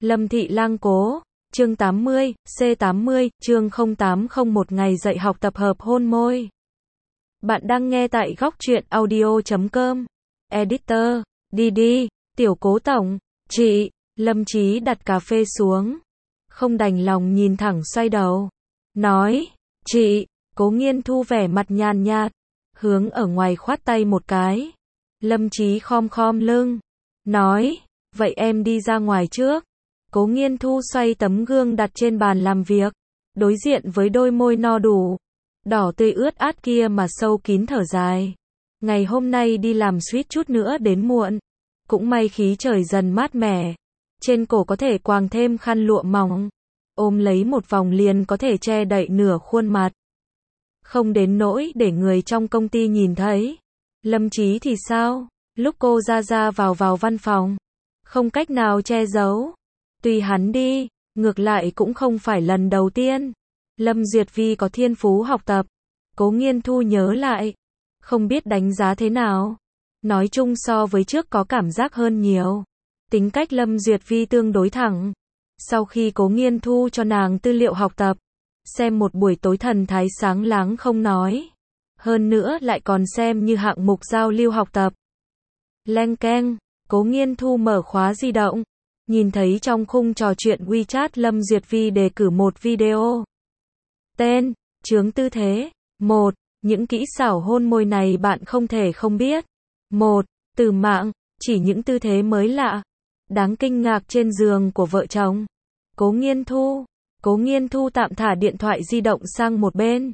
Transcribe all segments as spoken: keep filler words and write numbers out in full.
Lâm Thị Lang Cố, chương tám mươi, C tám mươi, chương không tám không một ngày dạy học tập hợp hôn môi. Bạn đang nghe tại góc truyện audio chấm com. Editor, đi đi, tiểu Cố tổng, chị, Lâm Chí đặt cà phê xuống. Không đành lòng nhìn thẳng xoay đầu. Nói, chị, Cố Nghiên Thu vẻ mặt nhàn nhạt, hướng ở ngoài khoát tay một cái. Lâm Chí khom khom lưng. Nói, vậy em đi ra ngoài trước. Cố Nghiên Thu xoay tấm gương đặt trên bàn làm việc, đối diện với đôi môi no đủ, đỏ tươi ướt át kia mà sâu kín thở dài. Ngày hôm nay đi làm suýt chút nữa đến muộn. Cũng may khí trời dần mát mẻ. Trên cổ có thể quàng thêm khăn lụa mỏng. Ôm lấy một vòng liền có thể che đậy nửa khuôn mặt. Không đến nỗi để người trong công ty nhìn thấy. Lâm Chí thì sao? Lúc cô ra ra vào vào văn phòng, không cách nào che giấu. Tùy hắn đi, ngược lại cũng không phải lần đầu tiên. Lâm Duyệt Vi có thiên phú học tập. Cố Nghiên Thu nhớ lại, không biết đánh giá thế nào. Nói chung so với trước có cảm giác hơn nhiều. Tính cách Lâm Duyệt Vi tương đối thẳng. Sau khi Cố Nghiên Thu cho nàng tư liệu học tập, xem một buổi tối thần thái sáng láng không nói. Hơn nữa lại còn xem như hạng mục giao lưu học tập. Leng keng, Cố Nghiên Thu mở khóa di động. Nhìn thấy trong khung trò chuyện WeChat Lâm Duyệt Vi đề cử một video. Tên, chướng tư thế. Một, những kỹ xảo hôn môi này bạn không thể không biết. Một, từ mạng, chỉ những tư thế mới lạ, đáng kinh ngạc trên giường của vợ chồng. Cố Nghiên Thu. Cố Nghiên Thu tạm thả điện thoại di động sang một bên.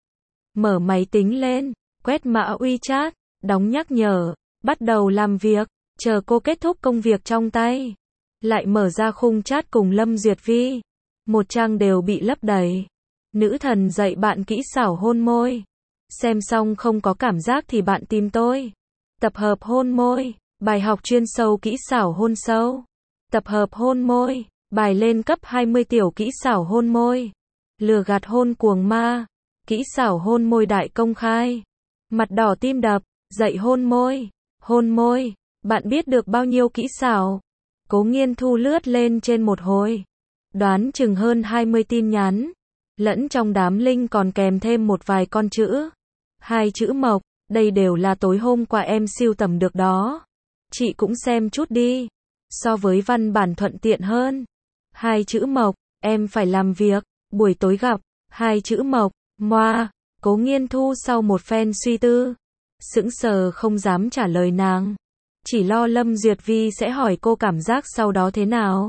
Mở máy tính lên, quét mã WeChat, đóng nhắc nhở, bắt đầu làm việc, chờ cô kết thúc công việc trong tay. Lại mở ra khung chat cùng Lâm Duyệt Vi. Một trang đều bị lấp đầy. Nữ thần dạy bạn kỹ xảo hôn môi. Xem xong không có cảm giác thì bạn tìm tôi. Tập hợp hôn môi, bài học chuyên sâu kỹ xảo hôn sâu. Tập hợp hôn môi, bài lên cấp hai mươi tiểu kỹ xảo hôn môi. Lừa gạt hôn cuồng ma, kỹ xảo hôn môi đại công khai. Mặt đỏ tim đập, dạy hôn môi. Hôn môi, bạn biết được bao nhiêu kỹ xảo? Cố Nghiên Thu lướt lên trên một hồi. Đoán chừng hơn hai mươi tin nhắn. Lẫn trong đám link còn kèm thêm một vài con chữ. Hai chữ mộc, đây đều là tối hôm qua em sưu tầm được đó. Chị cũng xem chút đi. So với văn bản thuận tiện hơn. Hai chữ mộc, em phải làm việc, buổi tối gặp. Hai chữ mộc, moa. Cố Nghiên Thu sau một phen suy tư, sững sờ không dám trả lời nàng. Chỉ lo Lâm Duyệt Vi sẽ hỏi cô cảm giác sau đó thế nào.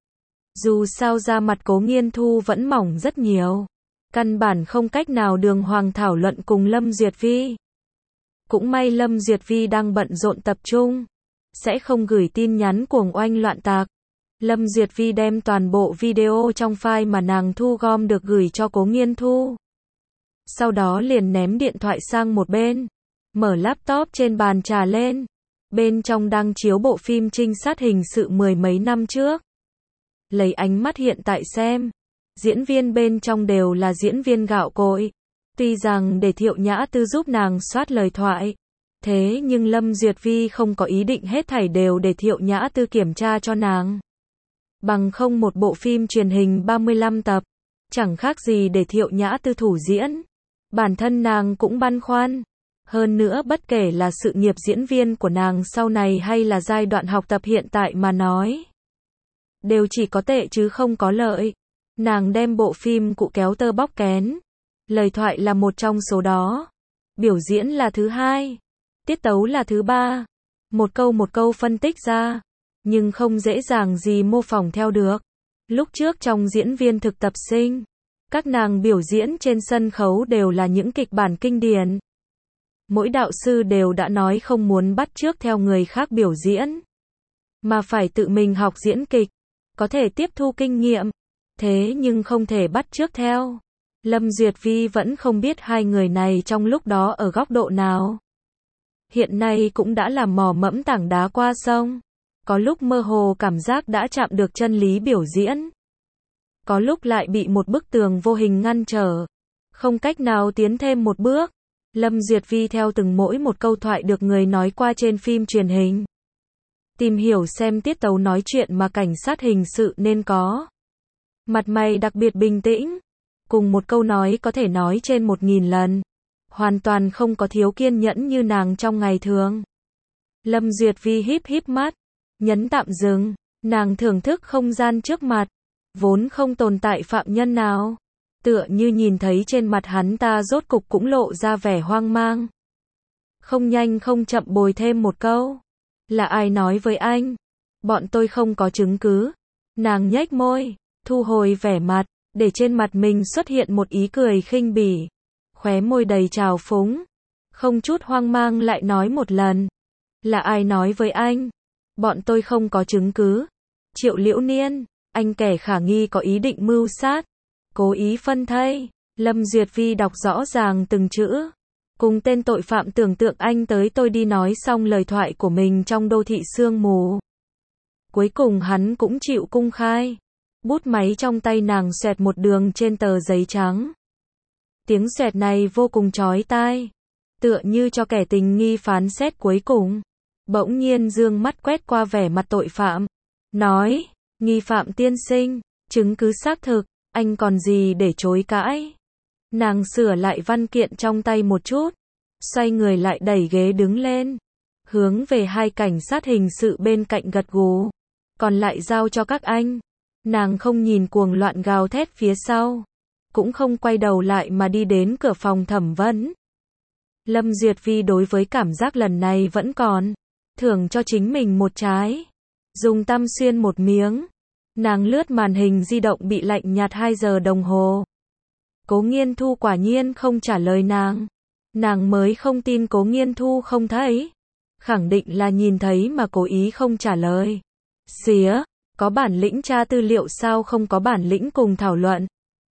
Dù sao da mặt Cố Nghiên Thu vẫn mỏng rất nhiều. Căn bản không cách nào đường hoàng thảo luận cùng Lâm Duyệt Vi. Cũng may Lâm Duyệt Vi đang bận rộn tập trung. Sẽ không gửi tin nhắn cuồng oanh loạn tạc. Lâm Duyệt Vi đem toàn bộ video trong file mà nàng thu gom được gửi cho Cố Nghiên Thu. Sau đó liền ném điện thoại sang một bên. Mở laptop trên bàn trà lên. Bên trong đang chiếu bộ phim trinh sát hình sự mười mấy năm trước. Lấy ánh mắt hiện tại xem, diễn viên bên trong đều là diễn viên gạo cội. Tuy rằng để Thiệu Nhã Tư giúp nàng soát lời thoại, thế nhưng Lâm Duyệt Vi không có ý định hết thảy đều để Thiệu Nhã Tư kiểm tra cho nàng. Bằng không một bộ phim truyền hình ba mươi lăm tập, chẳng khác gì để Thiệu Nhã Tư thủ diễn. Bản thân nàng cũng băn khoăn. Hơn nữa bất kể là sự nghiệp diễn viên của nàng sau này hay là giai đoạn học tập hiện tại mà nói, đều chỉ có tệ chứ không có lợi. Nàng đem bộ phim cụ kéo tơ bóc kén. Lời thoại là một trong số đó. Biểu diễn là thứ hai. Tiết tấu là thứ ba. Một câu một câu phân tích ra. Nhưng không dễ dàng gì mô phỏng theo được. Lúc trước trong diễn viên thực tập sinh, các nàng biểu diễn trên sân khấu đều là những kịch bản kinh điển. Mỗi đạo sư đều đã nói không muốn bắt chước theo người khác biểu diễn, mà phải tự mình học diễn kịch, có thể tiếp thu kinh nghiệm, thế nhưng không thể bắt chước theo. Lâm Duyệt Vi vẫn không biết hai người này trong lúc đó ở góc độ nào. Hiện nay cũng đã làm mò mẫm tảng đá qua sông. Có lúc mơ hồ cảm giác đã chạm được chân lý biểu diễn. Có lúc lại bị một bức tường vô hình ngăn trở. Không cách nào tiến thêm một bước. Lâm Duyệt Vi theo từng mỗi một câu thoại được người nói qua trên phim truyền hình. Tìm hiểu xem tiết tấu nói chuyện mà cảnh sát hình sự nên có. Mặt mày đặc biệt bình tĩnh. Cùng một câu nói có thể nói trên một nghìn lần. Hoàn toàn không có thiếu kiên nhẫn như nàng trong ngày thường. Lâm Duyệt Vi híp híp mắt. Nhấn tạm dừng. Nàng thưởng thức không gian trước mặt. Vốn không tồn tại phạm nhân nào. Tựa như nhìn thấy trên mặt hắn ta rốt cục cũng lộ ra vẻ hoang mang. Không nhanh không chậm bồi thêm một câu. Là ai nói với anh? Bọn tôi không có chứng cứ. Nàng nhếch môi, thu hồi vẻ mặt, để trên mặt mình xuất hiện một ý cười khinh bỉ. Khóe môi đầy trào phúng. Không chút hoang mang lại nói một lần. Là ai nói với anh? Bọn tôi không có chứng cứ. Triệu Liễu Niên, anh kẻ khả nghi có ý định mưu sát. Cố ý phân thây. Lâm Duyệt Vi đọc rõ ràng từng chữ. Cùng tên tội phạm tưởng tượng anh tới tôi đi nói xong lời thoại của mình trong đô thị sương mù. Cuối cùng hắn cũng chịu cung khai. Bút máy trong tay nàng xoẹt một đường trên tờ giấy trắng. Tiếng xoẹt này vô cùng chói tai. Tựa như cho kẻ tình nghi phán xét cuối cùng. Bỗng nhiên dương mắt quét qua vẻ mặt tội phạm. Nói, nghi phạm tiên sinh, chứng cứ xác thực, anh còn gì để chối cãi. Nàng sửa lại văn kiện trong tay một chút. Xoay người lại đẩy ghế đứng lên. Hướng về hai cảnh sát hình sự bên cạnh gật gù. Còn lại giao cho các anh. Nàng không nhìn cuồng loạn gào thét phía sau. Cũng không quay đầu lại mà đi đến cửa phòng thẩm vấn. Lâm Duyệt Vi đối với cảm giác lần này vẫn còn. Thưởng cho chính mình một trái. Dùng tăm xuyên một miếng. Nàng lướt màn hình di động bị lạnh nhạt hai giờ đồng hồ. Cố Nghiên Thu quả nhiên không trả lời nàng. Nàng mới không tin Cố Nghiên Thu không thấy. Khẳng định là nhìn thấy mà cố ý không trả lời. Xía, có bản lĩnh tra tư liệu sao không có bản lĩnh cùng thảo luận.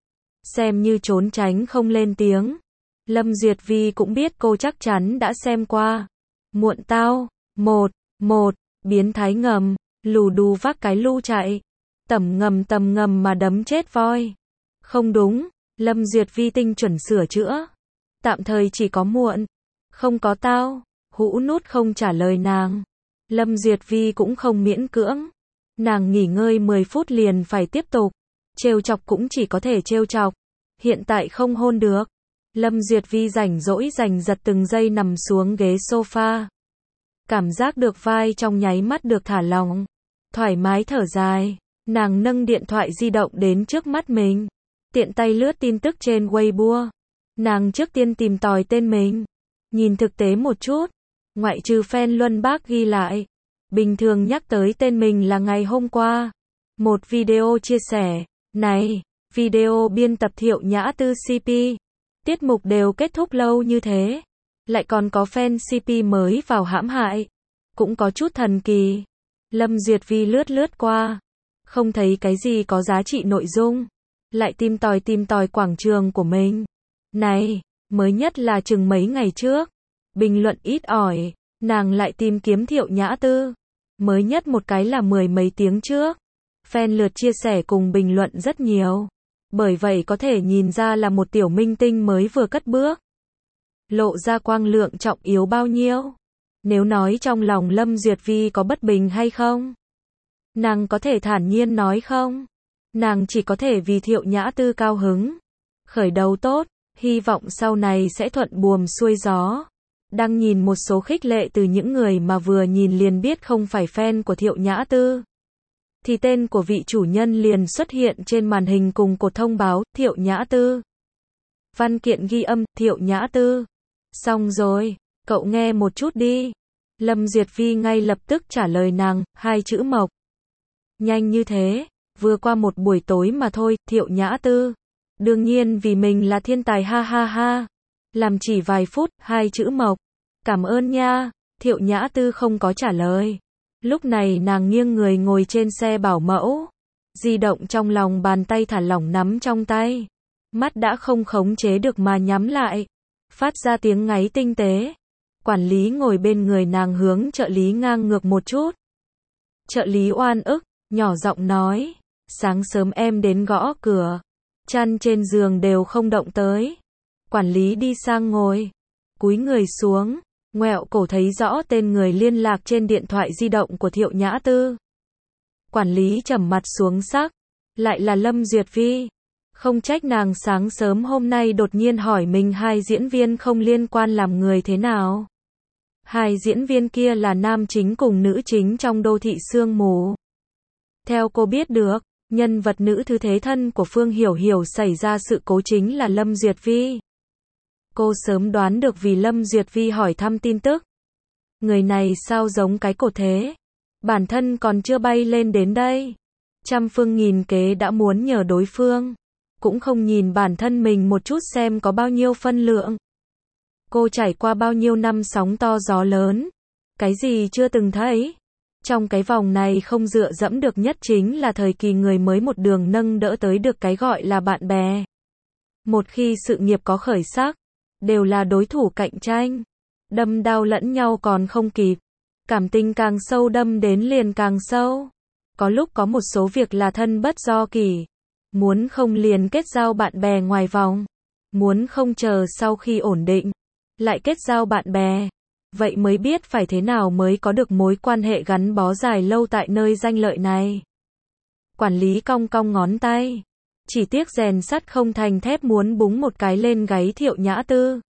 Xem như trốn tránh không lên tiếng. Lâm Duyệt Vi cũng biết cô chắc chắn đã xem qua. Muộn tao, một, một, biến thái ngầm, lù đù vác cái lu chạy. Tầm ngầm tầm ngầm mà đấm chết voi. Không đúng, Lâm Duyệt Vi tinh chuẩn sửa chữa. Tạm thời chỉ có muộn. Không có tao. Hũ nút không trả lời nàng. Lâm Duyệt Vi cũng không miễn cưỡng. Nàng nghỉ ngơi mười phút liền phải tiếp tục. Trêu chọc cũng chỉ có thể trêu chọc. Hiện tại không hôn được. Lâm Duyệt Vi rảnh rỗi rành giật từng giây nằm xuống ghế sofa. Cảm giác được vai trong nháy mắt được thả lỏng. Thoải mái thở dài. Nàng nâng điện thoại di động đến trước mắt mình. Tiện tay lướt tin tức trên Weibo. Nàng trước tiên tìm tòi tên mình. Nhìn thực tế một chút. Ngoại trừ fan Luân Bác ghi lại. Bình thường nhắc tới tên mình là ngày hôm qua. Một video chia sẻ. Này, video biên tập Thiệu Nhã Tư xê pê. Tiết mục đều kết thúc lâu như thế. Lại còn có fan xê pê mới vào hãm hại. Cũng có chút thần kỳ. Lâm Duyệt Vi lướt lướt qua. Không thấy cái gì có giá trị nội dung. Lại tìm tòi tìm tòi quảng trường của mình. Này, mới nhất là chừng mấy ngày trước. Bình luận ít ỏi. Nàng lại tìm kiếm Thiệu Nhã Tư. Mới nhất một cái là mười mấy tiếng trước. Fan lượt chia sẻ cùng bình luận rất nhiều. Bởi vậy có thể nhìn ra là một tiểu minh tinh mới vừa cất bước. Lộ ra quang lượng trọng yếu bao nhiêu. Nếu nói trong lòng Lâm Duyệt Vi có bất bình hay không? Nàng có thể thản nhiên nói không? Nàng chỉ có thể vì Thiệu Nhã Tư cao hứng. Khởi đầu tốt, hy vọng sau này sẽ thuận buồm xuôi gió. Đang nhìn một số khích lệ từ những người mà vừa nhìn liền biết không phải fan của Thiệu Nhã Tư. Thì tên của vị chủ nhân liền xuất hiện trên màn hình cùng cột thông báo, Thiệu Nhã Tư. Văn kiện ghi âm, Thiệu Nhã Tư. Xong rồi, cậu nghe một chút đi. Lâm Duyệt Vi ngay lập tức trả lời nàng, hai chữ mộc. Nhanh như thế, vừa qua một buổi tối mà thôi, Thiệu Nhã Tư. Đương nhiên vì mình là thiên tài ha ha ha. Làm chỉ vài phút, hai chữ mộc. Cảm ơn nha. Thiệu Nhã Tư không có trả lời. Lúc này nàng nghiêng người ngồi trên xe bảo mẫu. Di động trong lòng bàn tay thả lỏng nắm trong tay. Mắt đã không khống chế được mà nhắm lại. Phát ra tiếng ngáy tinh tế. Quản lý ngồi bên người nàng hướng trợ lý ngang ngược một chút. Trợ lý oan ức, nhỏ giọng nói. Sáng sớm em đến gõ cửa. Chăn trên giường đều không động tới. Quản lý đi sang ngồi. Cúi người xuống. ngoẹo cổ thấy rõ tên người liên lạc trên điện thoại di động của Thiệu Nhã Tư. Quản lý trầm mặt xuống sắc, lại là Lâm Duyệt Vi. Không trách nàng sáng sớm hôm nay đột nhiên hỏi mình hai diễn viên không liên quan làm người thế nào. Hai diễn viên kia là nam chính cùng nữ chính trong Đô thị sương mù. Theo cô biết được, nhân vật nữ thứ thế thân của Phương Hiểu Hiểu xảy ra sự cố chính là Lâm Duyệt Vi. Cô sớm đoán được vì Lâm Duyệt Vi hỏi thăm tin tức. Người này sao giống cái cột thế? Bản thân còn chưa bay lên đến đây. Trăm phương nghìn kế đã muốn nhờ đối phương. Cũng không nhìn bản thân mình một chút xem có bao nhiêu phân lượng. Cô trải qua bao nhiêu năm sóng to gió lớn. Cái gì chưa từng thấy. Trong cái vòng này không dựa dẫm được nhất chính là thời kỳ người mới một đường nâng đỡ tới được cái gọi là bạn bè. Một khi sự nghiệp có khởi sắc, đều là đối thủ cạnh tranh. Đâm đao lẫn nhau còn không kịp. Cảm tình càng sâu đâm đến liền càng sâu. Có lúc có một số việc là thân bất do kỷ. Muốn không liền kết giao bạn bè ngoài vòng. Muốn không chờ sau khi ổn định, lại kết giao bạn bè. Vậy mới biết phải thế nào mới có được mối quan hệ gắn bó dài lâu tại nơi danh lợi này. Quản lý cong cong ngón tay. Chỉ tiếc rèn sắt không thành thép muốn búng một cái lên gáy Thiệu Nhã Tư.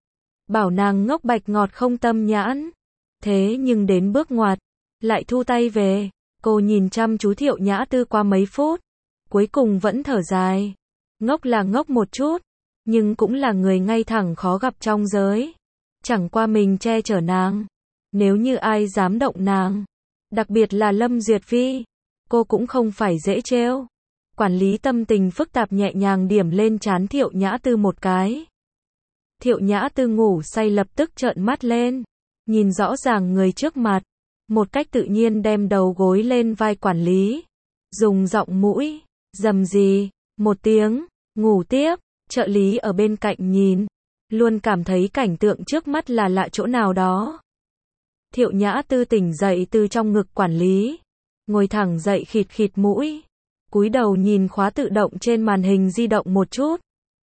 Bảo nàng ngốc bạch ngọt không tâm nhãn. Thế nhưng đến bước ngoặt, lại thu tay về. Cô nhìn chăm chú Thiệu Nhã Tư qua mấy phút. Cuối cùng vẫn thở dài. Ngốc là ngốc một chút, nhưng cũng là người ngay thẳng khó gặp trong giới. Chẳng qua mình che chở nàng. Nếu như ai dám động nàng, đặc biệt là Lâm Duyệt Vi, cô cũng không phải dễ trêu. Quản lý tâm tình phức tạp nhẹ nhàng điểm lên trán Thiệu Nhã Tư một cái. Thiệu Nhã Tư ngủ say lập tức trợn mắt lên, nhìn rõ ràng người trước mặt, một cách tự nhiên đem đầu gối lên vai quản lý, dùng giọng mũi rầm rì một tiếng, ngủ tiếp. Trợ lý ở bên cạnh nhìn, luôn cảm thấy cảnh tượng trước mắt là lạ chỗ nào đó. Thiệu Nhã Tư tỉnh dậy từ trong ngực quản lý, ngồi thẳng dậy khịt khịt mũi, cúi đầu nhìn khóa tự động trên màn hình di động một chút.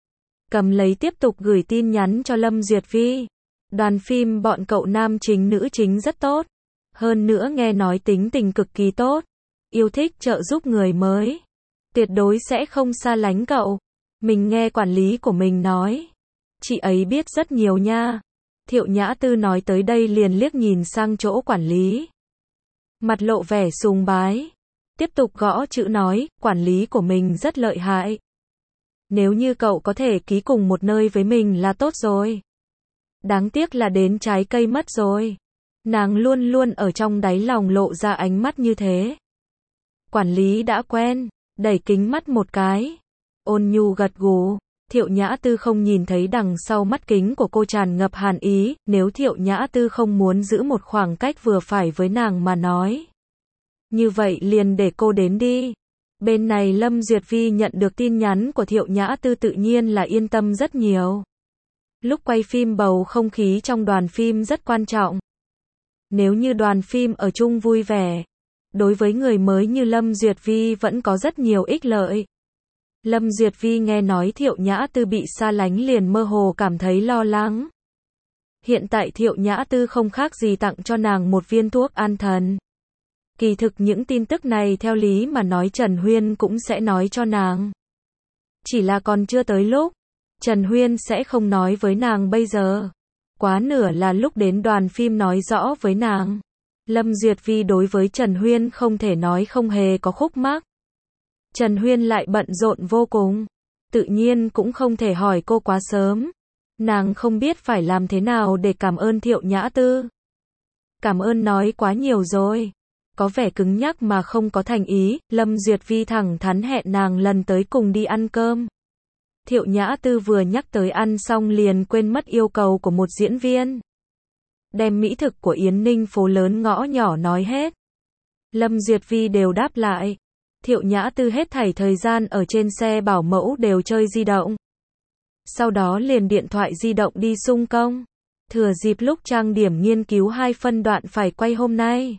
Cầm lấy tiếp tục gửi tin nhắn cho Lâm Duyệt Vi. Đoàn phim bọn cậu nam chính nữ chính rất tốt. Hơn nữa nghe nói tính tình cực kỳ tốt. Yêu thích trợ giúp người mới. Tuyệt đối sẽ không xa lánh cậu. Mình nghe quản lý của mình nói. Chị ấy biết rất nhiều nha. Thiệu Nhã Tư nói tới đây liền liếc nhìn sang chỗ quản lý. Mặt lộ vẻ sùng bái. Tiếp tục gõ chữ nói, quản lý của mình rất lợi hại. Nếu như cậu có thể ký cùng một nơi với mình là tốt rồi. Đáng tiếc là đến trái cây mất rồi. Nàng luôn luôn ở trong đáy lòng lộ ra ánh mắt như thế. Quản lý đã quen, đẩy kính mắt một cái. Ôn nhu gật gù. Thiệu Nhã Tư không nhìn thấy đằng sau mắt kính của cô tràn ngập hàn ý. Nếu Thiệu Nhã Tư không muốn giữ một khoảng cách vừa phải với nàng mà nói, như vậy liền để cô đến đi. Bên này Lâm Duyệt Vi nhận được tin nhắn của Thiệu Nhã Tư tự nhiên là yên tâm rất nhiều. Lúc quay phim bầu không khí trong đoàn phim rất quan trọng. Nếu như đoàn phim ở chung vui vẻ, đối với người mới như Lâm Duyệt Vi vẫn có rất nhiều ích lợi. Lâm Duyệt Vi nghe nói Thiệu Nhã Tư bị xa lánh liền mơ hồ cảm thấy lo lắng. Hiện tại Thiệu Nhã Tư không khác gì tặng cho nàng một viên thuốc an thần. Kỳ thực những tin tức này theo lý mà nói Trần Huyên cũng sẽ nói cho nàng. Chỉ là còn chưa tới lúc. Trần Huyên sẽ không nói với nàng bây giờ. Quá nửa là lúc đến đoàn phim nói rõ với nàng. Lâm Duyệt Vi đối với Trần Huyên không thể nói không hề có khúc mắc. Trần Huyên lại bận rộn vô cùng. Tự nhiên cũng không thể hỏi cô quá sớm. Nàng không biết phải làm thế nào để cảm ơn Thiệu Nhã Tư. Cảm ơn nói quá nhiều rồi. Có vẻ cứng nhắc mà không có thành ý. Lâm Duyệt Vi thẳng thắn hẹn nàng lần tới cùng đi ăn cơm. Thiệu Nhã Tư vừa nhắc tới ăn xong liền quên mất yêu cầu của một diễn viên. Đem mỹ thực của Yến Ninh phố lớn ngõ nhỏ nói hết. Lâm Duyệt Vi đều đáp lại. Thiệu Nhã Tư hết thảy thời gian ở trên xe bảo mẫu đều chơi di động. Sau đó liền điện thoại di động đi xung công. Thừa dịp lúc trang điểm nghiên cứu hai phân đoạn phải quay hôm nay.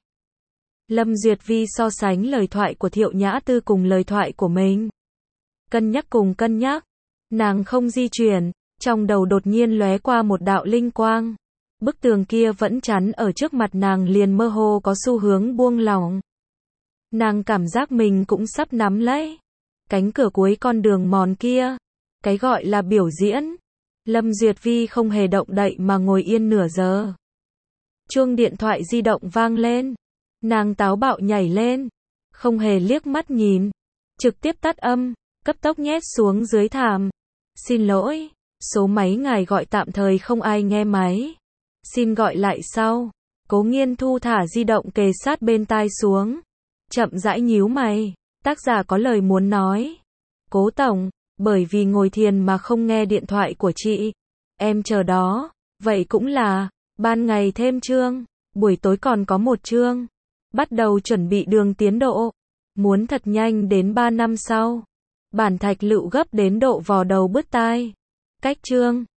Lâm Duyệt Vi so sánh lời thoại của Thiệu Nhã Tư cùng lời thoại của mình. Cân nhắc cùng cân nhắc. Nàng không di chuyển, trong đầu đột nhiên lóe qua một đạo linh quang. Bức tường kia vẫn chắn ở trước mặt nàng liền mơ hồ có xu hướng buông lỏng. Nàng cảm giác mình cũng sắp nắm lấy cánh cửa cuối con đường mòn kia. Cái gọi là biểu diễn. Lâm Duyệt Vi không hề động đậy mà ngồi yên nửa giờ. Chuông điện thoại di động vang lên. Nàng táo bạo nhảy lên. Không hề liếc mắt nhìn. Trực tiếp tắt âm. Cấp tốc nhét xuống dưới thảm. Xin lỗi. Số máy ngài gọi tạm thời không ai nghe máy. Xin gọi lại sau. Cố Nghiên Thu thả di động kề sát bên tai xuống. Chậm rãi nhíu mày. Tác giả có lời muốn nói. Cố tổng, bởi vì ngồi thiền mà không nghe điện thoại của chị. Em chờ đó. Vậy cũng là, ban ngày thêm chương, buổi tối còn có một chương. Bắt đầu chuẩn bị đường tiến độ. Muốn thật nhanh đến ba năm sau. Bản thạch lựu gấp đến độ vò đầu bứt tai. Cách chương.